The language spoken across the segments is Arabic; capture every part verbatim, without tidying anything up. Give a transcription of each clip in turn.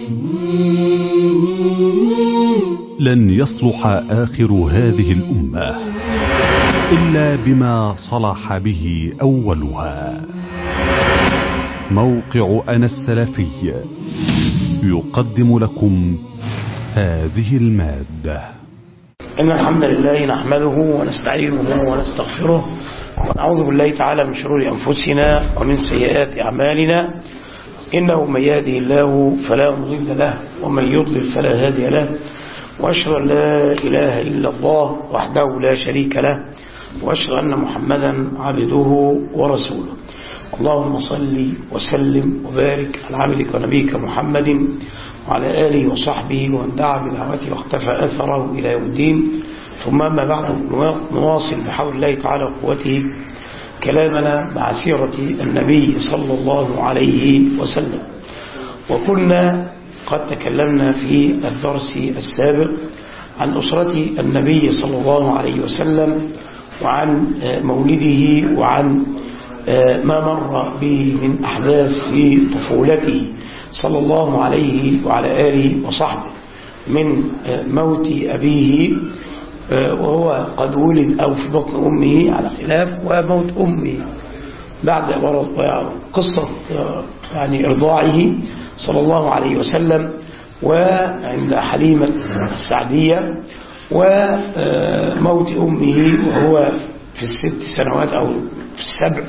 لن يصلح آخر هذه الأمة إلا بما صلح به أولها. موقع أنا السلفي يقدم لكم هذه المادة. إن الحمد لله نحمده ونستعينه ونستغفره ونعوذ بالله تعالى من شرور أنفسنا ومن سيئات أعمالنا. إنه من يهده الله فلا مضل له ومن يضلل فلا هادي له، وأشهد أن لا إله إلا الله وحده لا شريك له، وأشهد أن محمدا عبده ورسوله. اللهم صل وسلم وبارك على عبدك ونبيك محمد وعلى آله وصحبه ومن دعا بدعوته واختفى أثره إلى يوم الدين. ثم أما بعد، نواصل بحول الله تعالى وقوته كلامنا مع سيرة النبي صلى الله عليه وسلم. وكنا قد تكلمنا في الدرس السابق عن أسرة النبي صلى الله عليه وسلم وعن مولده وعن ما مر به من أحداث في طفولته صلى الله عليه وعلى آله وصحبه، من موت أبيه وهو قد ولد أو في بطن أمه على خلاف، وموت أمه بعد قصة يعني إرضاعه صلى الله عليه وسلم وعند حليمة السعدية، وموت أمه وهو في الست سنوات أو في السبع،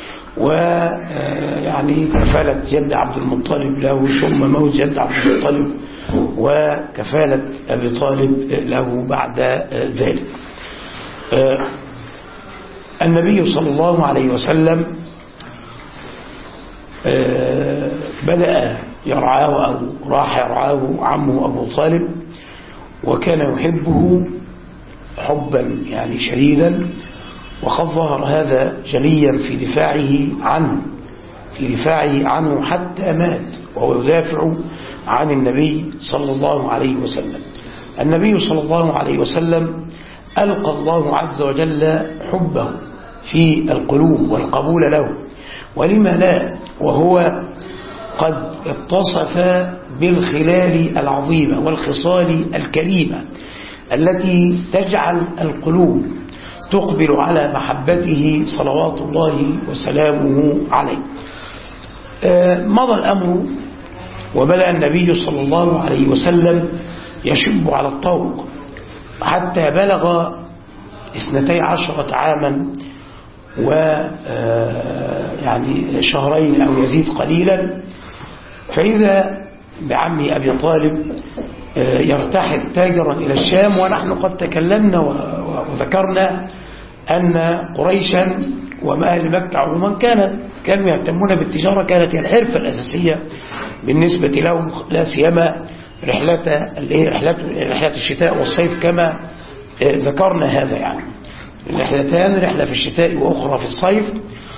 ويعني كفالة جد عبد المطلب له، ثم موت جد عبد المطلب وكفالة أبي طالب له بعد ذلك. النبي صلى الله عليه وسلم بدأ يرعاه أو راح يرعاه عمه أبو طالب، وكان يحبه حبا يعني شديدا، وقد ظهر هذا جليا في دفاعه عنه في دفاعه عنه حتى مات وهو يدافع عن النبي صلى الله عليه وسلم. النبي صلى الله عليه وسلم ألقى الله عز وجل حبه في القلوب والقبول له، ولما لا وهو قد اتصف بالخلال العظيمة والخصال الكريمة التي تجعل القلوب تقبل على محبته صلوات الله وسلامه عليه. مضى الأمر وبدأ النبي صلى الله عليه وسلم يشب على الطوق حتى بلغ اثنتي عشرة عاما و يعني شهرين أو يزيد قليلا، فإذا بعمه أبي طالب يرتحل تاجرا إلى الشام. ونحن قد تكلمنا وذكرنا أن قريشا وما أهل مكة عموما كانت كانوا يهتمون بالتجارة، كانت هي الحرفة الأساسية بالنسبة لهم، لا سيما رحلات رحلات رحلات الشتاء والصيف كما ذكرنا هذا، يعني رحلتان، رحلة في الشتاء وأخرى في الصيف،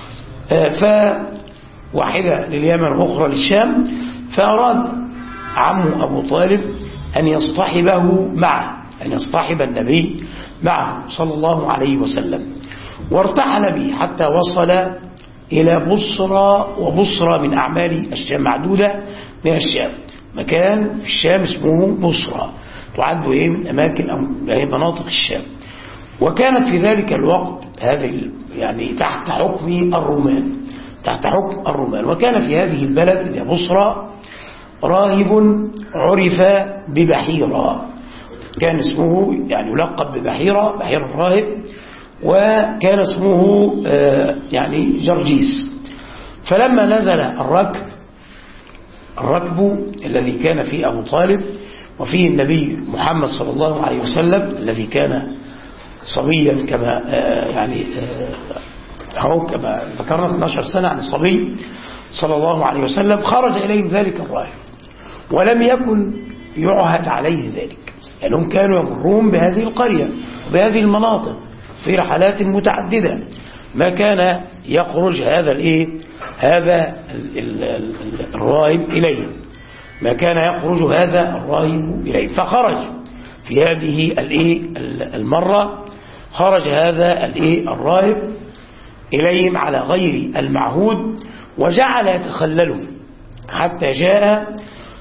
فواحدة لليمن وأخرى للشام. فأراد عمه أبو طالب أن يصطحبه معه، أن يصطحب النبي معه صلى الله عليه وسلم، وارتحل به حتى وصل إلى بصرى، وبصرى من أعمال الشام معدودة من الشام، مكان في الشام اسمه بصرى، تعد إيه من أماكن أو مناطق الشام. وكانت في ذلك الوقت هذه يعني تحت حكم الرومان تحت حكم الرومان وكان في هذه البلد اللي بصرى راهب عرف ببحيرة، كان اسمه يعني يلقب ببحيرة، بحيرة الراهب، وكان اسمه يعني جرجيس. فلما نزل الركب الركب الذي كان فيه أبو طالب وفيه النبي محمد صلى الله عليه وسلم الذي كان صبيا كما يعني هو كما ذكرنا اثنتي عشرة سنة عن الصبي صلى الله عليه وسلم، خرج إليهم ذلك الراهب ولم يكن يعهد عليه ذلك، لأنهم يعني كانوا يمرون بهذه القرية وبهذه المناطق في رحلات متعددة، ما كان يخرج هذا الايه هذا الراهب إليه ما كان يخرج هذا الراهب إليه. فخرج في هذه الايه المرة خرج هذا الايه الراهب إليهم على غير المعهود، وجعل يتخللهم حتى جاء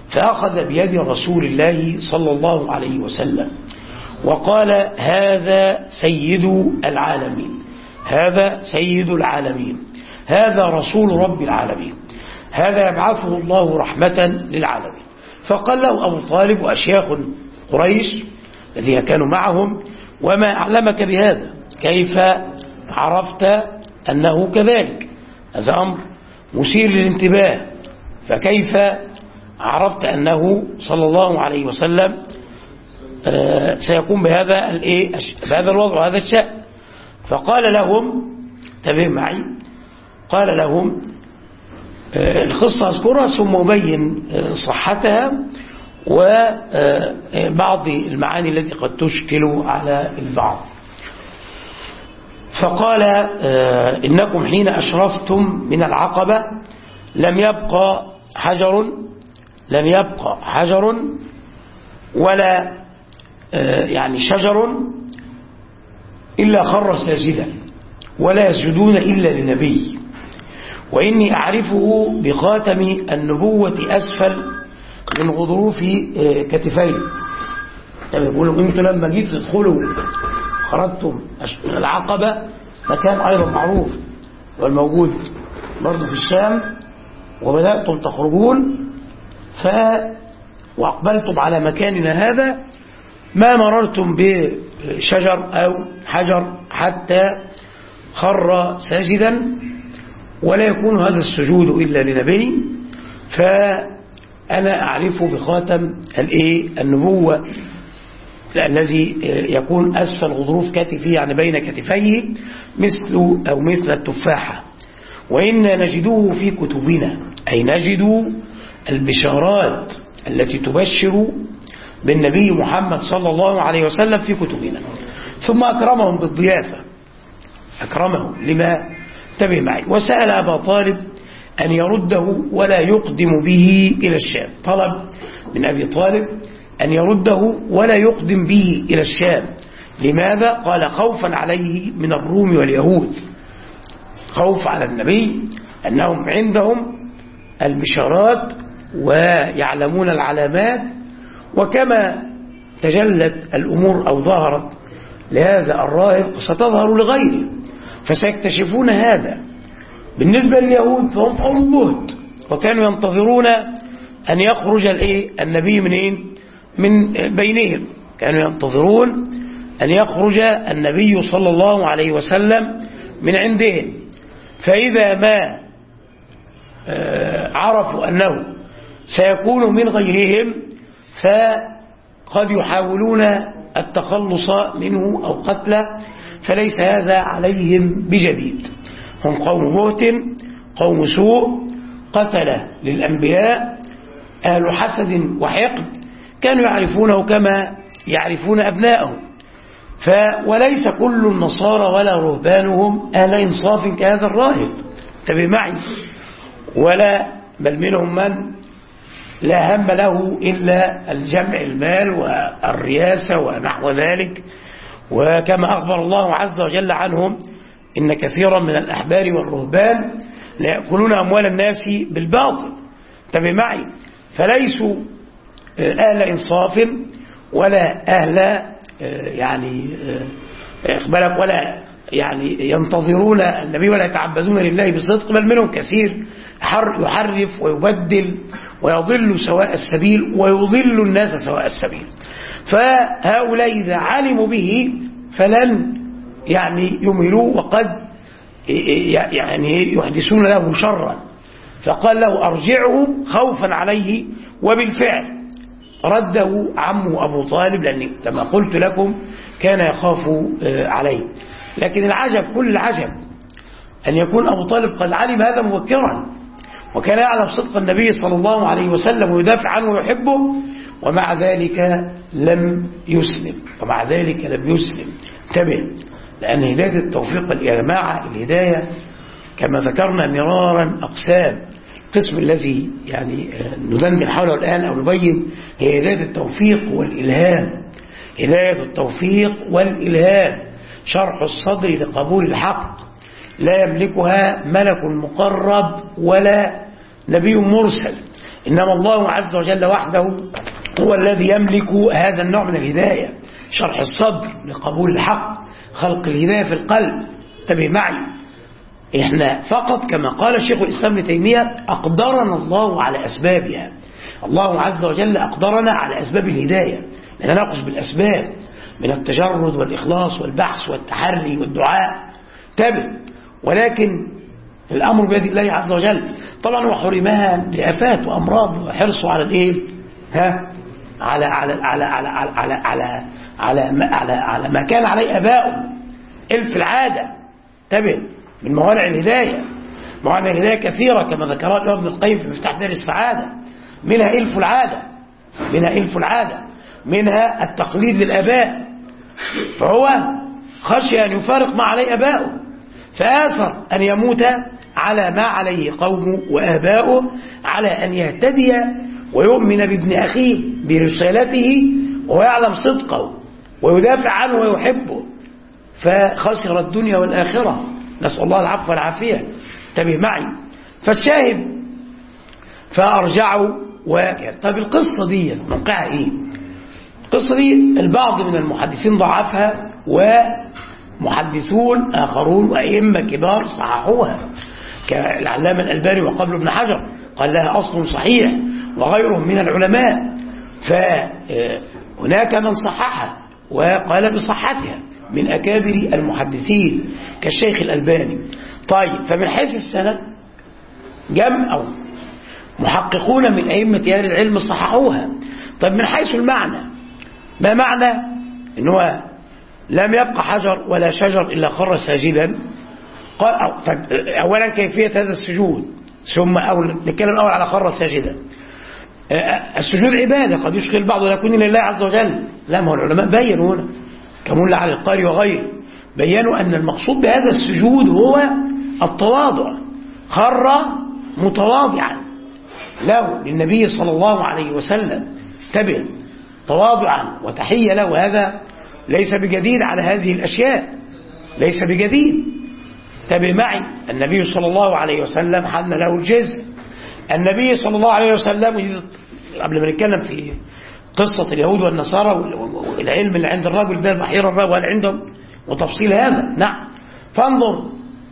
فأخذ بيد رسول الله صلى الله عليه وسلم وقال: هذا سيد العالمين، هذا سيد العالمين، هذا رسول رب العالمين، هذا يبعثه الله رحمة للعالمين. فقال له أبو طالب وأشياخ قريش الذين كانوا معهم: وما أعلمك بهذا؟ كيف عرفت أنه كذلك؟ هذا أمر مثير للانتباه، فكيف عرفت أنه صلى الله عليه وسلم سيكون بهذا بهذا الوضع وهذا الشأن؟ فقال لهم، انتبه معي، قال لهم القصة أذكرها ثم أبين صحتها وبعض المعاني التي قد تشكل على البعض. فقال: إنكم حين أشرفتم من العقبة لم يبقى حجر لم يبقى حجر ولا يعني شجر إلا خر ساجدا، ولا يسجدون إلا لنبي، وإني أعرفه بخاتم النبوة أسفل من غضروف كتفيه. يقولوا أنتم لما جيت تدخلوا خرجتم من العقبة، مكان أيضا معروف والموجود برضو في الشام، وبدأتم تخرجون ف وأقبلتم على مكاننا هذا، ما مررتم بشجر أو حجر حتى خر ساجدا، ولا يكون هذا السجود إلا لنبي، فأنا أعرفه بخاتم النبوة الذي يكون أسفل غضروف كتفه، يعني بين كتفيه، مثل أو مثل التفاحة. وإنا نجده في كتبنا، أي نجد البشارات التي تبشر بالنبي محمد صلى الله عليه وسلم في كتبنا. ثم أكرمهم بالضيافة، أكرمهم لما انتبه معي، وسأل أبا طالب أن يرده ولا يقدم به إلى الشام. طلب من أبي طالب أن يرده ولا يقدم به إلى الشام. لماذا؟ قال: خوفا عليه من الروم واليهود، خوف على النبي أنهم عندهم البشارات ويعلمون العلامات، وكما تجلت الأمور أو ظهرت لهذا الراهب ستظهر لغيره، فسيكتشفون هذا. بالنسبة لليهود فهم قوم بهت، وكانوا ينتظرون أن يخرج النبي منين؟ من بينهم، كانوا ينتظرون أن يخرج النبي صلى الله عليه وسلم من عندهم. فإذا ما عرفوا أنه سيكون من غيرهم فقد يحاولون التخلص منه أو قتله، فليس هذا عليهم بجديد. هم قوم بهت، قوم سوء، قتل للأنبياء، أهل حسد وحقد، كانوا يعرفونه كما يعرفون أبنائهم. ف وليس كل النصارى ولا رهبانهم أهل إنصاف كهذا الراهب، انتبه معي، ولا بل منهم من لا هم له إلا الجمع المال والرياسة ونحو ذلك. وكما أخبر الله عز وجل عنهم: إن كثيرا من الأحبار والرهبان لا يأكلون أموال الناس بالباطل، انتبه معي، فليسوا أهل إنصاف ولا أهل يعني إقبالك ولا يعني ينتظرون النبي ولا يتعبدون لله بصدق، بل منهم كثير يحرف ويبدل ويضل سواء السبيل ويضل الناس سواء السبيل. فهؤلاء إذا علموا به فلن يعني يملوا، وقد يعني يحدثون له شرا. فقال له: أرجعه خوفا عليه، وبالفعل رده عمه أبو طالب، لأن كما قلت لكم كان يخاف عليه. لكن العجب كل العجب أن يكون أبو طالب قد علم هذا مبكرا، وكان يعلم صدق النبي صلى الله عليه وسلم ويدافع عنه ويحبه، ومع ذلك لم يسلم ومع ذلك لم يسلم انتبه، لأن هداية التوفيق يا جماعة، الهداية كما ذكرنا مرارا أقسام. القسم الذي يعني ندندن حوله الآن أو نبين هي هداية التوفيق والإلهام. هداية التوفيق والإلهام، شرح الصدر لقبول الحق، لا يملكها ملك مقرب ولا نبي مرسل، إنما الله عز وجل وحده هو الذي يملك هذا النوع من الهداية، شرح الصدر لقبول الحق، خلق الهداية في القلب. انتبه معي، إحنا فقط كما قال شيخ الإسلام ابن تيمية أقدرنا الله على أسبابها. الله عز وجل أقدرنا على أسباب الهداية، لا نقص بالأسباب من التجرد والإخلاص والبحث والتحري والدعاء. انتبه، ولكن الأمر بيد الله عز وجل. طبعا هو حرمها لآفات وأمراض وحرصه على الإيه؟ ها؟ على على على على على على على على ما, على, على ما كان عليه آباؤه، إلف العادة. انتبه، من موانع الهداية. موانع الهداية كثيرة كما ذكرها ابن القيم في مفتاح دار السعادة. منها إلف العادة، منها إلف العادة، منها التقليد للآباء. فهو خشي أن يفارق ما عليه آباؤه، فآثر أن يموت على ما عليه قومه وآباؤه، على أن يهتدي ويؤمن بابن أخيه برسالته ويعلم صدقه ويدافع عنه ويحبه، فخسر الدنيا والآخرة، نسأل الله العفو والعافية. انتبه معي. فالشاهد فأرجعوا وكان. طيب القصة دي موقعها إيه؟ القصة دي البعض من المحدثين ضعفها، ومحدثون آخرون وأئمة كبار صححوها كالعلامة الألباني وقبل ابن حجر قال لها أصل صحيح، وغيرهم من العلماء. فهناك من صححها وقال بصحتها من أكابر المحدثين كالشيخ الألباني. طيب، فمن حيث السند جمع أو محققون من أئمة أهل العلم صححوها. طيب من حيث المعنى، ما معنى أنه لم يبقى حجر ولا شجر إلا خر ساجدا؟ قال أولا كيفية هذا السجود، ثم أولا نتكلم الأول على خر ساجدا. السجود عبادة قد يشغل بعض ويكون لله عز وجل. لا، ما هو العلماء بينوا هنا كمولى على القاري وغيره، بينوا أن المقصود بهذا السجود هو التواضع. خر متواضعا له للنبي صلى الله عليه وسلم، انتبه، تواضعا وتحية له. هذا ليس بجديد على هذه الأشياء، ليس بجديد. انتبه معي، النبي صلى الله عليه وسلم حن له الجزء. النبي صلى الله عليه وسلم قبل ما نتكلم في قصة اليهود والنصارى والعلم اللي عند الرجل ده البحيرة الرجل وهل عندهم وتفصيل هذا، نعم. فانظر،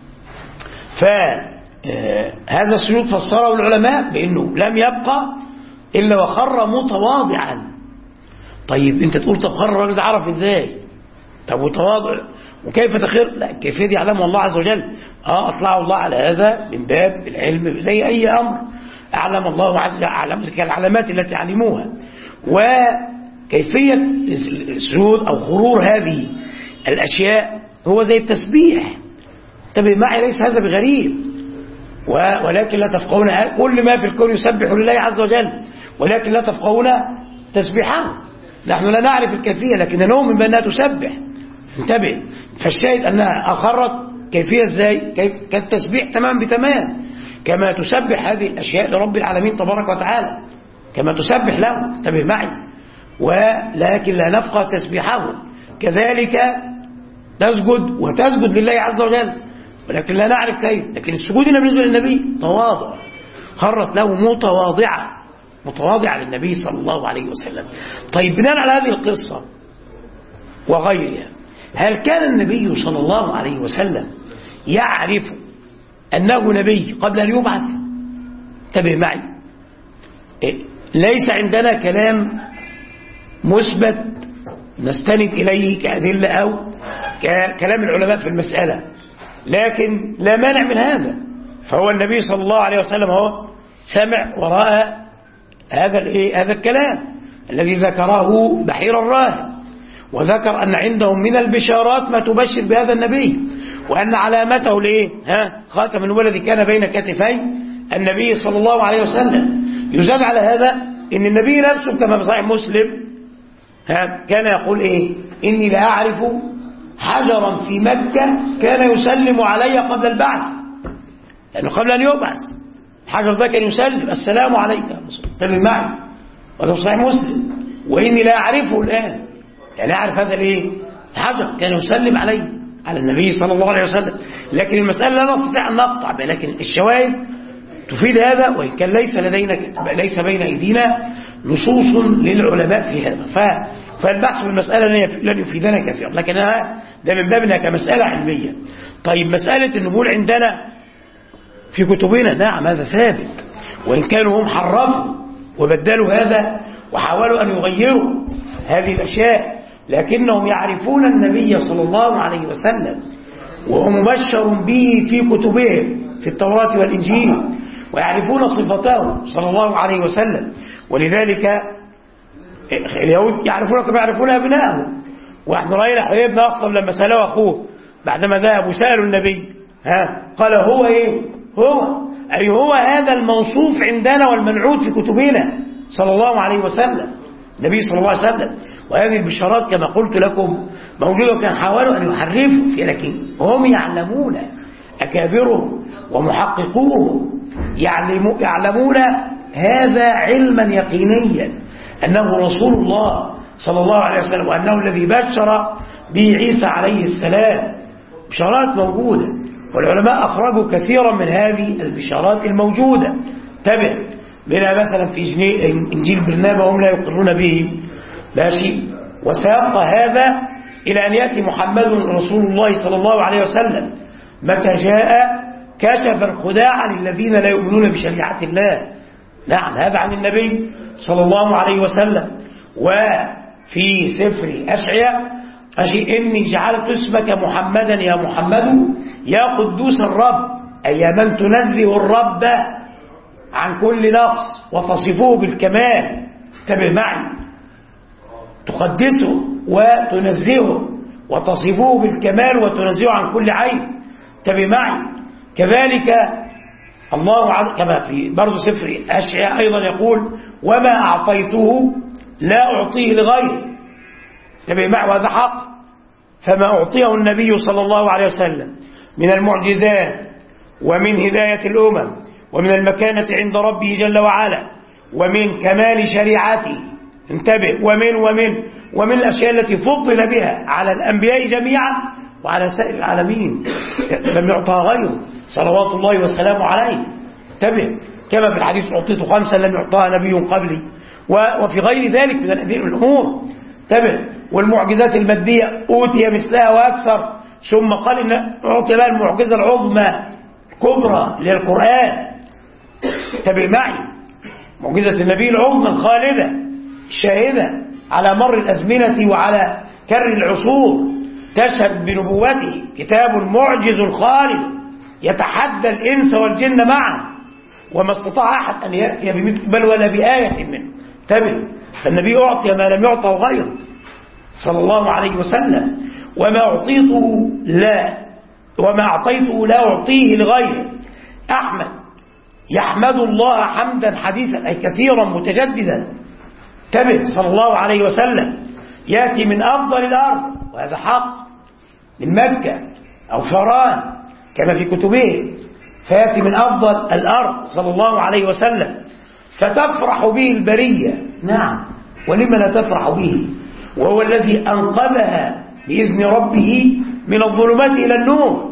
فهذا السجود فسره العلماء بأنه لم يبقى إلا وخر متواضعا. طيب انت تقول طب خر الراجل ده عرف ازاي؟ طب وتواضع وكيف تخير؟ لا، الكيفية دي يعلمها الله عز وجل. اه اطلعوا الله على هذا من باب العلم زي اي امر اعلم الله عز وجل، اعلم العلامات التي علموها. وكيفية السجود او خرور هذه الاشياء هو زي التسبيح. انتبه معي، ليس هذا بغريب، ولكن لا تفقهون. كل ما في الكون يسبح لله عز وجل، ولكن لا تفقهون تسبيحه. نحن لا نعرف الكيفية لكن نؤمن بأنها تسبح. انتبه، فالشاهد أنها أخرت كيفية ازاي؟ كيف كالتسبيح تمام بتمام، كما تسبح هذه الأشياء لرب العالمين تبارك وتعالى، كما تسبح له. انتبه معي، ولكن لا نفقه تسبيحه. كذلك تسجد وتسجد لله عز وجل، ولكن لا نعرف كيف. لكن السجود هنا بالنسبة للنبي تواضع، خرت له متواضعة، متواضعة للنبي صلى الله عليه وسلم. طيب بناء على هذه القصة وغيرها، هل كان النبي صلى الله عليه وسلم يعرف أنه نبي قبل أن يبعث؟ انتبه معي، ليس عندنا كلام مثبت نستند إليه كأدلة أو كلام العلماء في المسألة، لكن لا مانع من هذا. فهو النبي صلى الله عليه وسلم هو سمع وراء هذا الايه هذا الكلام الذي ذكره بحير الراهب، وذكر أن عندهم من البشارات ما تبشر بهذا النبي، وأن علامته الايه ها خاتم الولد كان بين كتفي النبي صلى الله عليه وسلم. يزاد على هذا ان النبي نفسه كما في صحيح مسلم ها كان يقول ايه اني لا اعرف حجرا في مكة كان يسلم علي قبل البعث، لأنه قبل أن يبعث الحجر ده كان يسلم السلام عليك. انتبه معي، وهذا في صحيح مسلم. وإني لا أعرفه الآن، يعني أعرف هذا الايه الحجر كان يسلم علي على النبي صلى الله عليه وسلم. لكن المسألة لا نستطيع أن نقطع بها، لكن الشواهد تفيد هذا، وإن كان ليس لدينا ليس بين أيدينا نصوص للعلماء في هذا، فالبحث في المسألة لن يفيدنا كثيرا، لكن ده من بابنا كمسألة علمية. طيب مسألة النبول عندنا في كتبنا، نعم هذا ثابت، وإن كانوا هم حرفوا وبدلوا هذا وحاولوا أن يغيروا هذه الأشياء، لكنهم يعرفون النبي صلى الله عليه وسلم وهو مبشر به في كتبهم في التوراة والإنجيل، ويعرفون صفته صلى الله عليه وسلم. ولذلك اليهود يعرفون كما يعرفون أبنائهم. واحد رأينا حبيب بن أخطب لما سأله أخوه بعدما ذهب وسألوا النبي ها قال هو إيه؟ هو أي هو هذا الموصوف عندنا والمنعوت في كتبنا صلى الله عليه وسلم، النبي صلى الله عليه وسلم. وهذه البشارات كما قلت لكم موجودة، كان حاولوا أن يحرفوا فيها، لكن هم يعلمون، أكابرهم ومحققوهم يعلمون هذا علما يقينيا أنه رسول الله صلى الله عليه وسلم، وأنه الذي بشر به عيسى عليه السلام. بشارات موجودة، والعلماء أخرجوا كثيرا من هذه البشارات الموجودة. تبع منها مثلا في إنجيل برنابا وهم لا يقرون به، ماشي. وسيبقى هذا إلى أن يأتي محمد رسول الله صلى الله عليه وسلم، متى جاء كشف الخداع عن الذين لا يؤمنون بشريعة الله. نعم هذا عن النبي صلى الله عليه وسلم. وفي سفر أشعياء أشي إني جعلت اسمك محمدا يا محمد يا قدوس الرب، أي من تنزه الرب عن كل نقص وتصفه بالكمال. انتبه معي، تقدسه وتنزهه وتصفه بالكمال وتنزهه عن كل عيب. انتبه معي. كذلك الله عز كما في برضه سفر أشعياء أيضا يقول وما أعطيته لا أعطيه لغيره. انتبه معي، وهذا حق. فما أعطيه النبي صلى الله عليه وسلم من المعجزات ومن هداية الأمم ومن المكانة عند ربه جل وعلا ومن كمال شريعته، انتبه، ومن ومن ومن الأشياء التي فضل بها على الأنبياء جميعا وعلى سائر العالمين لم يعطها غيره صلوات الله وسلامه عليه. انتبه، كما في الحديث أعطيت خمسا لم يعطها نبي قبلي، وفي غير ذلك من الأمور. انتبه، والمعجزات المادية أوتي مثلها وأكثر، ثم قال إن أعطي بقى المعجزة العظمى كبرى للقرآن. انتبه معي، معجزة النبي العظمى الخالدة الشاهدة على مر الأزمنة وعلى كر العصور، تشهد بنبوته، كتاب معجز خالد يتحدى الإنس والجن معا، وما استطاع أحد أن يأتي بمثل بل ولا بآية منه. انتبه، فالنبي أعطي ما لم يعطه غيره صلى الله عليه وسلم. وما أعطيته لا وما أعطيته لا أعطيه لغيره. أحمد يحمد الله حمدا حديثا أي كثيرا متجددا. انتبه، صلى الله عليه وسلم يأتي من أفضل الأرض، وهذا حق، من مكة أو فران كما في كتبه، فيأتي من أفضل الأرض صلى الله عليه وسلم، فتفرح به البرية. نعم، ولما لا تفرح به؟ وهو الذي أنقذها بإذن ربه من الظلمات إلى النور.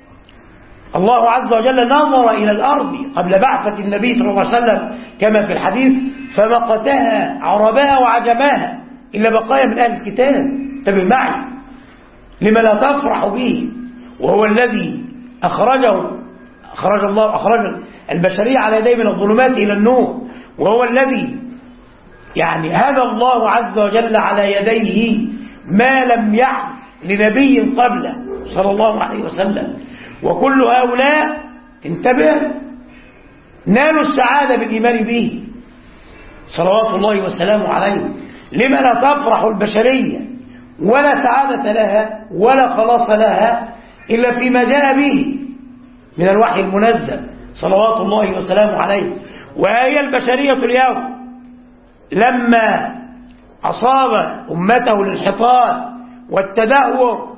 الله عز وجل نظر إلى الأرض قبل بعثة النبي صلى الله عليه وسلم كما في الحديث فمقتها عرباها وعجماها إلا بقايا من أهل الكتاب. انتبه معي، لما لا تفرح به؟ وهو الذي أخرجه أخرج الله أخرج البشرية على يديه من الظلمات إلى النور، وهو الذي يعني هدى الله عز وجل على يديه ما لم يحدث لنبي قبله صلى الله عليه وسلم. وكل هؤلاء انتبه نالوا السعادة بالإيمان به صلوات الله وسلامه عليه. لما لا تفرح البشرية ولا سعادة لها ولا خلاص لها إلا فيما جاء به من الوحي المنزل صلوات الله وسلامه عليه. وهي البشرية اليوم لما أصاب أمته الانحطاط والتدهور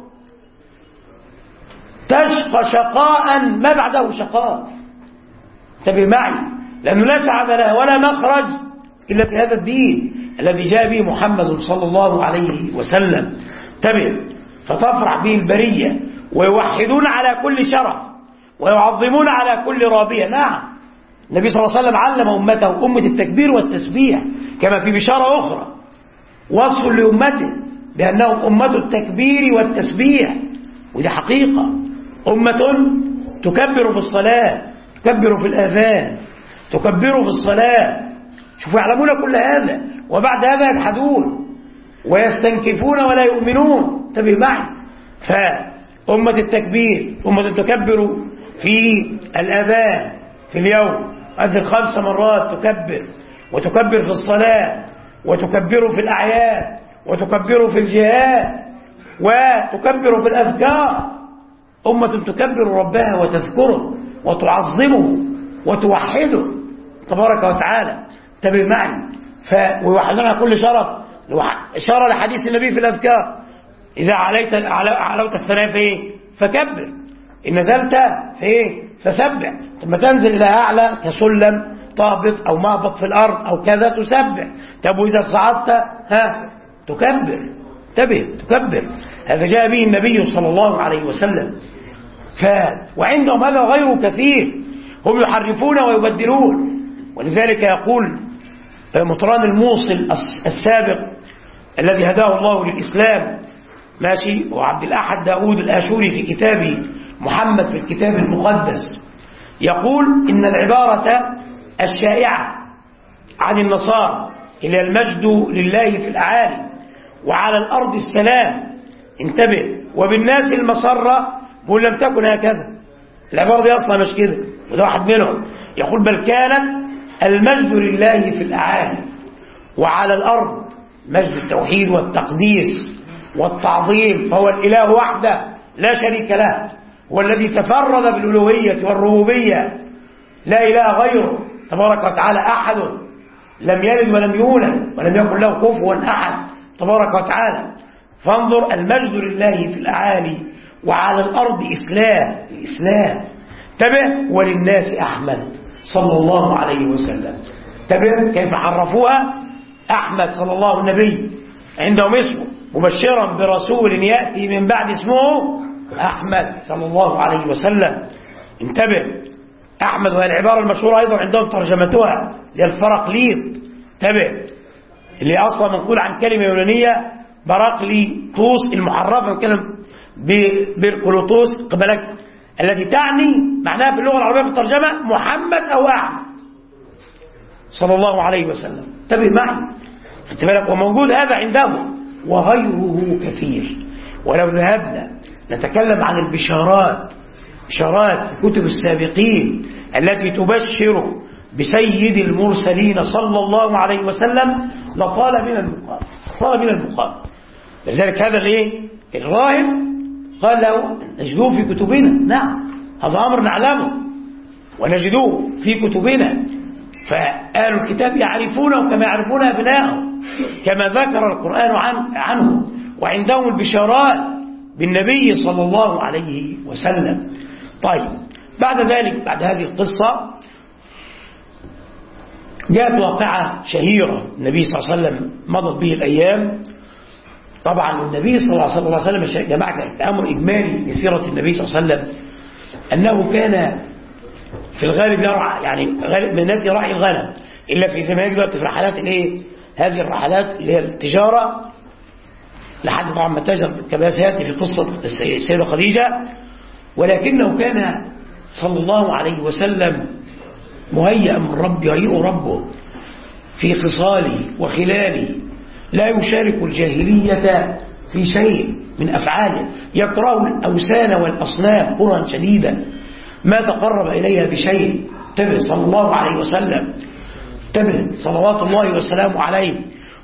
تشقى شقاء ما بعده شقاء. انتبه معي، لأنه لا سعادة لها ولا مخرج إلا في هذا الدين الذي جاء به محمد صلى الله عليه وسلم. انتبه، فتفرح به البرية ويوحدون على كل شرف ويعظمون على كل رابية. نعم النبي صلى الله عليه وسلم علم أمته أمة التكبير والتسبيح، كما في بشارة أخرى وصف لأمته بأنهم أمة التكبير والتسبيح، ودي حقيقة. أمة تكبر في الصلاة، تكبر في الآذان، تكبر في الصلاة. شوفوا يعلمون كل هذا وبعد هذا يجحدون ويستنكفون ولا يؤمنون. انتبه معي. فأمة التكبير أمة تكبر في الأذان في اليوم، أذن خمس مرات تكبر، وتكبر في الصلاة، وتكبر في الأعياد، وتكبر في الجهاد، وتكبر في الأذكار. أمة تكبر ربها وتذكره وتعظمه وتوحده تبارك وتعالى. انتبه معي. ويوحدنا كل شرف، إشارة لحديث النبي في الأذكار: إذا عليت علوت الثناء في إيه؟ فكبر، إن نزلت في إيه؟ فسبح. ثم تنزل إلى أعلى كسلم تهبط أو مهبط في الأرض أو كذا تسبح. طب وإذا صعدت ها تكبر. انتبه، تكبر. هذا جاء به النبي صلى الله عليه وسلم. ف وعندهم هذا غير كثير، هم يحرفون ويبدلون. ولذلك يقول مطران الموصل السابق الذي هداه الله للإسلام ماشي، وعبد الأحد داود الآشوري في كتابه محمد في الكتاب المقدس، يقول إن العبارة الشائعة عن النصارى إلى المجد لله في الأعالي وعلى الأرض السلام، انتبه، وبالناس المسرة، بقول لم تكن هكذا. العبارة دي أصلا مش كده، وده واحد منهم يقول بل كانت المجد لله في الأعالي وعلى الأرض، مجد التوحيد والتقديس والتعظيم، فهو الإله وحده لا شريك له، هو الذي تفرد بالألوهية والربوبية، لا إله غيره تبارك وتعالى، أحد لم يلد ولم يولد ولم يكن له كفوا أحد تبارك وتعالى. فانظر، المجد لله في الأعالي وعلى الأرض إسلام، الإسلام. تبع وللناس أحمد صلى الله عليه وسلم. تبع كيف حرفوها. أحمد صلى الله النبي عندهم اسمه مبشرا برسول يأتي من بعد اسمه أحمد صلى الله عليه وسلم. انتبه، أحمد، وهي العبارة المشهورة أيضا عندهم ترجمتها للفرقليط. تبع اللي أصلا منقول عن كلمة يونانية براقليطوس المحرفة من كلمة بيركلوطوس قبلك، التي تعني معناها في اللغة العربية في الترجمة محمد أو أحمد صلى الله عليه وسلم. انتبه معي، خدت بالك. وموجود هذا عندهم وغيره كثير. ولو ذهبنا نتكلم عن البشارات، بشارات في كتب السابقين التي تبشر بسيد المرسلين صلى الله عليه وسلم لطال من المقام، طال من المقام. لذلك هذا الايه الراهب قال له نجدوه في كتبنا. نعم، هذا أمر نعلمه ونجدوه في كتبنا. فأهل الكتاب يعرفونه كما يعرفون أبنائهم، كما ذكر القرآن عن عنه، وعندهم البشارات بالنبي صلى الله عليه وسلم. طيب، بعد ذلك، بعد هذه القصة جاءت واقعة شهيرة النبي صلى الله عليه وسلم مضت به الأيام. طبعا النبي صلى الله عليه وسلم يا جماعة أمر إجمالي لسيرة النبي صلى الله عليه وسلم أنه كان في الغالب يرعى، يعني غالب من الناس يراعي الغنم، إلا في زي ما يجب في الرحلات الايه هذه الرحلات اللي هي التجارة، لحد طبعا ما تجر كما سيأتي في قصة السيدة خديجة. ولكنه كان صلى الله عليه وسلم مهيئا من ربه، يهيئ ربه في خصاله وخلاله، لا يشارك الجاهلية في شيء من أفعاله، يكره الأوثان والأصنام كرها شديدا، ما تقرب إليها بشيء. تبه صلى الله عليه وسلم، تبه صلوات الله وسلامه عليه.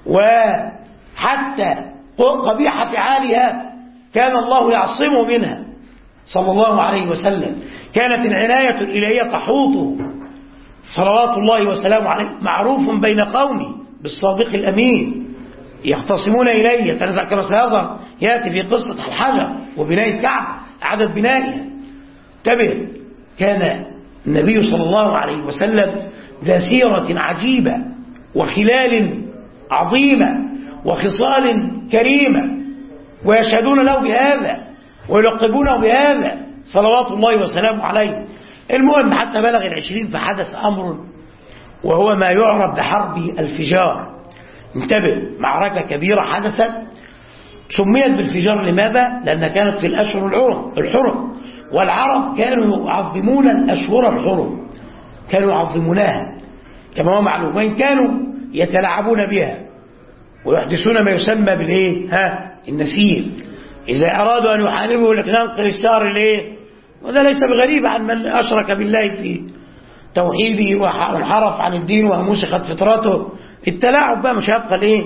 وحتى قبيح فعالها كان الله يعصمه منها صلى الله عليه وسلم. كانت العناية الإلهية تحوطه صلوات الله وسلامه عليه. معروف بين قومي بالصادق الأمين، يختصمون إليه، يتنزع كما سيظهر يأتي في قصة الحجر وبناء الكعبة، عدد بنائها. تبه كان النبي صلى الله عليه وسلم ذا سيرة عجيبة وخلال عظيمة وخصال كريمة، ويشهدون له بهذا ويلقبونه بهذا صلوات الله وسلامه عليه. المهم حتى بلغ العشرين فحدث أمر وهو ما يعرف بحرب الفجار. انتبه، معركة كبيرة حدثت سميت بالفجار. لماذا؟ لأنها كانت في الأشهر الحرم الحرم والعرب كانوا يعظمون الأشهر الحرم، كانوا يعظمونها كما هو معلوم، وإن كانوا يتلاعبون بها ويحدثون ما يسمى بالايه ها النسيج. إذا أرادوا أن يحاربوا لك ننقل الشهر الايه، وده ليس بغريب عن من أشرك بالله في توحيده وانحرف عن الدين ومسخت فطرته. التلاعب بقى مش هيبقى الايه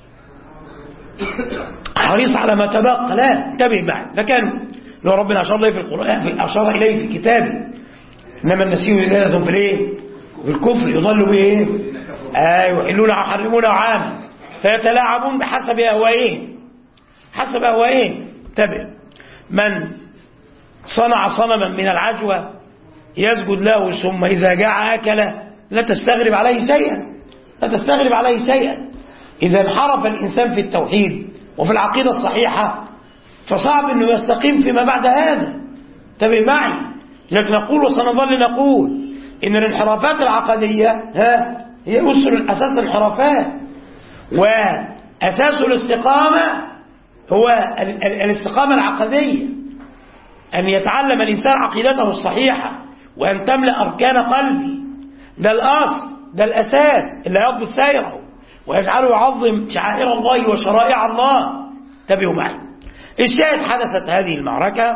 حريص على ما تبقى، لا، انتبه معي. فكانوا لو ربنا أشار إليه في القرآن، أشار إليه في كتابه، إنما النسيء زيادة في الايه في الكفر يضلوا بايه ايوه يحلون ويحرمون عاما فيتلاعبون بحسب اهوائهم حسب اهوائهم. انتبه، من صنع صنما من العجوة يسجد له ثم إذا جاع أكله لا تستغرب عليه شيئا لا تستغرب عليه شيئا. إذا انحرف الإنسان في التوحيد وفي العقيدة الصحيحة فصعب أنه يستقيم فيما بعد هذا. انتبه معي، لكن نقول وسنظل نقول إن الانحرافات العقدية ها هي أسر أساس الانحرافات، وأساس الاستقامة هو الاستقامة العقدية، أن يتعلم الإنسان عقيدته الصحيحة وأن تملأ أركان قلبي. ده الأصل، ده الأساس اللي يضبط سيره ويجعله يعظم شعائر الله وشرائع الله. انتبهوا معي. الشاهد حدثت هذه المعركة،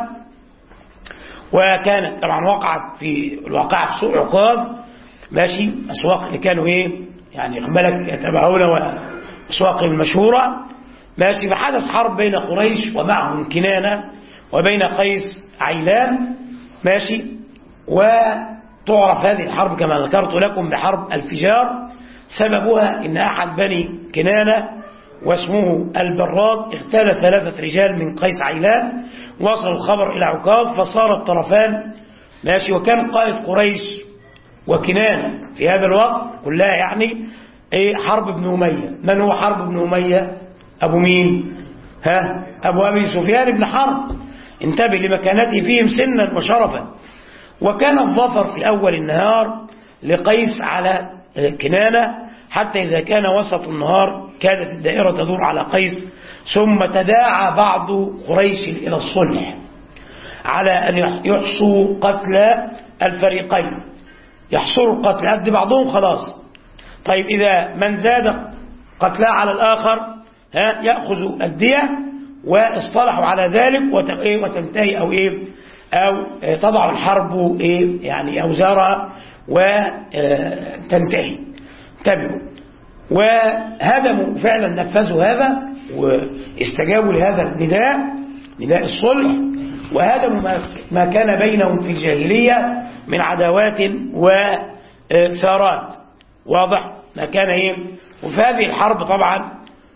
وكانت طبعا وقعت في الواقعة في سوق عقاب، ماشي، أسواق اللي كانوا إيه يعني ملك يتبعون وأسواق المشهورة، ماشي. فحدث حرب بين قريش ومعهم كنانة وبين قيس عيلان، ماشي. وتعرف هذه الحرب كما ذكرت لكم بحرب الفجار. سببها إن أحد بني كنانة واسمه البراد اغتال ثلاثة رجال من قيس عيلان، وصلوا الخبر إلى عكاظ فصار الطرفان، ماشي. وكان قائد قريش وكنانة في هذا الوقت كلها يعني ايه حرب ابن أمية. من هو حرب ابن أمية؟ أبو مين؟ ها أبو أبي سفيان بن حرب. انتبه لمكانته فيهم سنا وشرفا. وكان الظفر في أول النهار لقيس على كنانة، حتى إذا كان وسط النهار كانت الدائرة تدور على قيس، ثم تداعى بعض قريش إلى الصلح على أن يحصوا قتل الفريقين، يحصروا القتل قد بعضهم خلاص. طيب إذا من زاد قتلاه على الآخر ها يأخذ الدية، واصطلحوا على ذلك وتنتهي أو إيه أو تضع الحرب إيه يعني أوزارها وتنتهي. انتبهوا. وهدموا فعلا، نفذوا هذا واستجابوا لهذا النداء، نداء الصلح، وهدموا ما كان بينهم في الجاهلية من عداوات وثارات. واضح ما كان ايه. وفي هذه الحرب طبعا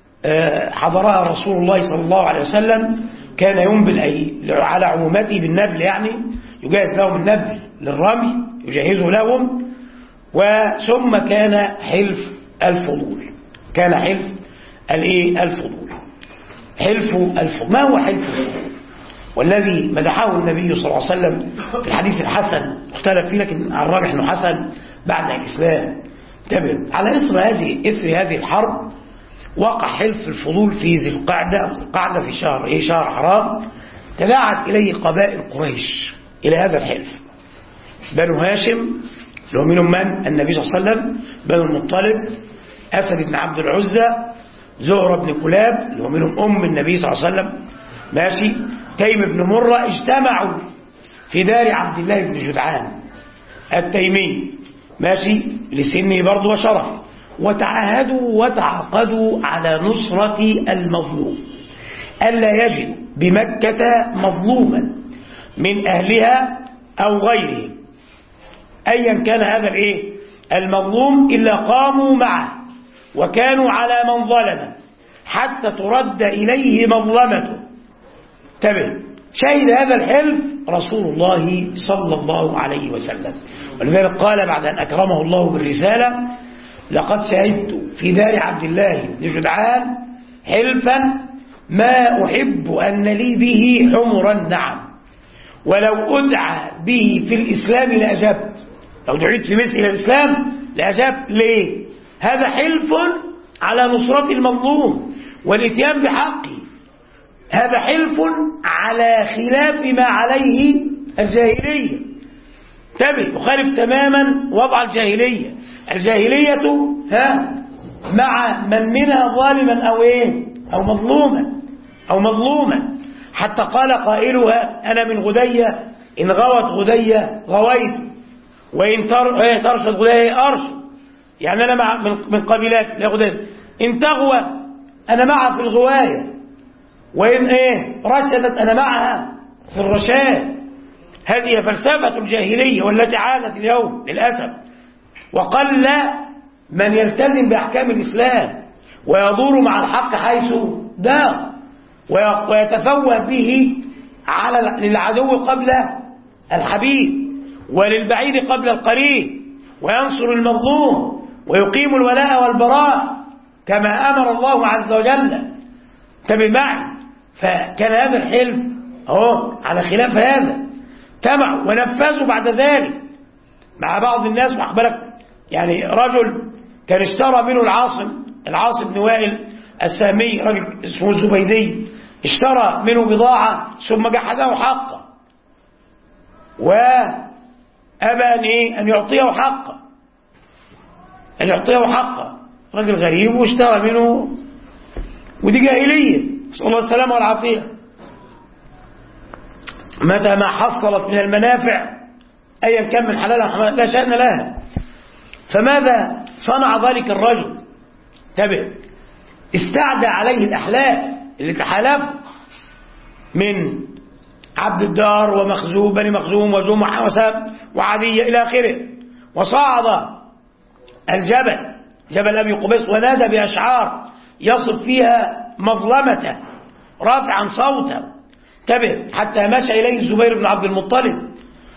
حضرها رسول الله صلى الله عليه وسلم، كان ينبل أي على عمومته بالنبل، يعني يجهز لهم النبل للرمي، يجهزه لهم. وثم كان حلف الفضول، كان حلف الايه الفضول حلف الفضول. ما هو حلف الفضول؟ والذي مدحه النبي صلى الله عليه وسلم في الحديث الحسن، مختلف فيه لكن على الراجح انه حسن بعد الاسلام. انتبه، على اثر هذه اثر هذه الحرب وقع حلف الفضول في ذي القعده، القعده في شهر ايه شهر حرام. تداعت اليه قبائل قريش الى هذا الحلف. بنو هاشم اللي هو منهم من النبي صلى الله عليه وسلم، بنو المطلب، أسد بن عبد العزى، زهرة بن كلاب اللي هو منهم أم النبي صلى الله عليه وسلم، ماشي، تيم بن مرة، اجتمعوا في دار عبد الله بن جدعان التيمي، ماشي، لسنه برضه وشرفه، وتعاهدوا وتعاقدوا على نصرة المظلوم، ألا يجد بمكة مظلوما من أهلها أو غيره أيا كان هذا الايه المظلوم إلا قاموا معه وكانوا على من ظلم حتى ترد إليه مظلمته. انتبه، شهد هذا الحلف رسول الله صلى الله عليه وسلم، ولذلك قال بعد أن أكرمه الله بالرسالة: لقد شهدت في دار عبد الله بن جدعان حلفا ما أحب أن لي به حمر النعم، ولو أدعى به في الإسلام لأجبت، لو دعيت في مثل الإسلام لأجبت. ليه؟ هذا حلف على نصرة المظلوم والإتيان بحقه، هذا حلف على خلاف ما عليه الجاهلية. انتبه، يخالف تماما وضع الجاهلية. الجاهلية ها مع من منها ظالما أو إيه أو مظلوما أو مظلوما، حتى قال قائلها: أنا من غدية، إن غوت غدية غويت، وإن ترشد غدية أرشد. يعني أنا مع من قبيلات غدية، إن تغوى أنا معها في الغواية، وإن إيه رشدت أنا معها في الرشاد. هذه فلسفة الجاهلية والتي عادت اليوم للأسف، وقل من يلتزم بأحكام الإسلام ويدور مع الحق حيث دار، ويتفوه به على للعدو قبل الحبيب وللبعيد قبل القريب، وينصر المظلوم ويقيم الولاء والبراء كما أمر الله عز وجل. انتبه معي. فكان هذا الحلف اهو على خلاف هذا، تمعوا ونفذوا بعد ذلك مع بعض الناس. وأخبرك يعني رجل كان اشترى منه العاصم العاصم بن وائل السامي، رجل اسمه الزبيدي، اشترى منه بضاعة ثم جحده حقه، وأبى أن, إيه؟ أن يعطيه حقه أن يعطيه حقه رجل غريب واشترى منه، ودي جاهلية، نسأل الله السلامة والعافية. متى ما حصلت من المنافع أيا كان من حلال لا شأن لها. فماذا صنع ذلك الرجل؟ تبع استعدى عليه الأحلاف اللي تحالفوا من عبد الدار ومخزوم بني مخزوم وجمع وسام وعدية إلى آخره، وصعد الجبل جبل أبي قبيس ونادى بأشعار يصف فيها مظلمته رافعا صوته. تبع حتى مشى إليه الزبير بن عبد المطلب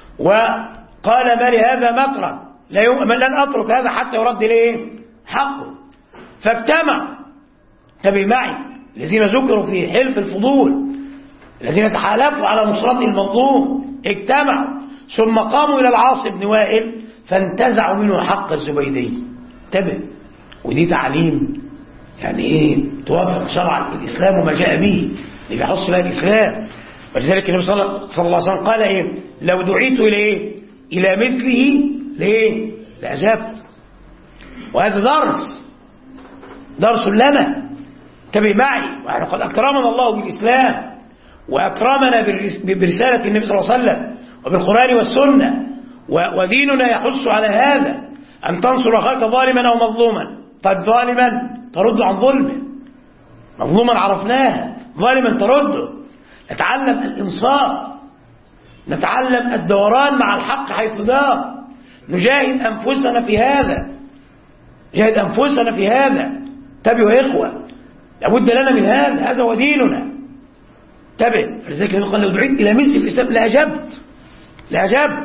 وقال: ما لهذا مطرا، لن أترك هذا حتى يرد إليه حقه. فاجتمع تبع معي الذين ذكروا في حلف الفضول، الذين تحالفوا على نصرة المظلوم، اجتمعوا ثم قاموا إلى العاص بن وائل فانتزعوا منه حق الزبيدي. تبع ودي تعليم يعني ايه توافق شرع الإسلام وما جاء به اللي بيحص بها الإسلام. ولذلك النبي صلى الله عليه وسلم قال ايه: لو دعيت إلى ايه إلى مثله ليه لأجبت. وهذا درس درس لنا. تبع معي، ونحن قد أكرمنا الله بالإسلام وأكرمنا برسالة النبي صلى الله عليه وسلم وبالقرآن والسنة، وديننا يحث على هذا، أن تنصر أخاك ظالما أو مظلوما. طيب ظالما ترد عن ظلمه، مظلوما عرفناها، ظالما ترده. نتعلم الإنصاف، نتعلم الدوران مع الحق حيث دار، نجاهد أنفسنا في هذا نجاهد أنفسنا في هذا. تبعوا يا إخوة، لابد لنا من هذا، هذا هو ديننا. تبع. فلذلك قال: لو دعيت إلى مثل في الإسلام لأجبت لأجبت.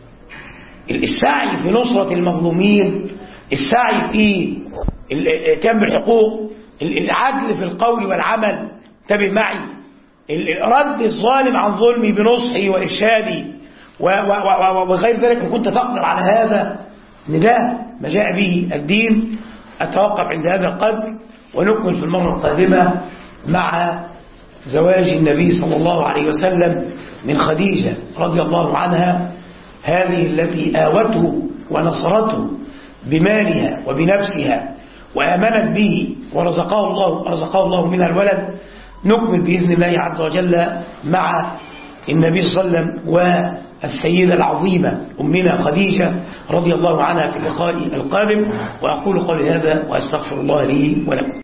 السعي في نصرة المظلومين، السعي في الاتيان بالحقوق، العدل في القول والعمل. تبع معي، رد الظالم عن ظلمي بنصحي وإرشادي وغير ذلك إن كنت تقدر على هذا، إن ده ما جاء به الدين. أتوقف عند هذا القدر، ونكمل في المرة القادمة مع زواج النبي صلى الله عليه وسلم من خديجة رضي الله عنها، هذه التي آوته ونصرته بمالها وبنفسها وآمنت به ورزقه الله رزقه الله منها الولد. نكمل بإذن الله عز وجل مع النبي صلى الله عليه وسلم والسيدة العظيمة أمنا خديجة رضي الله عنها في اللقاء القادم. وأقول قولي هذا وأستغفر الله لي ولكم.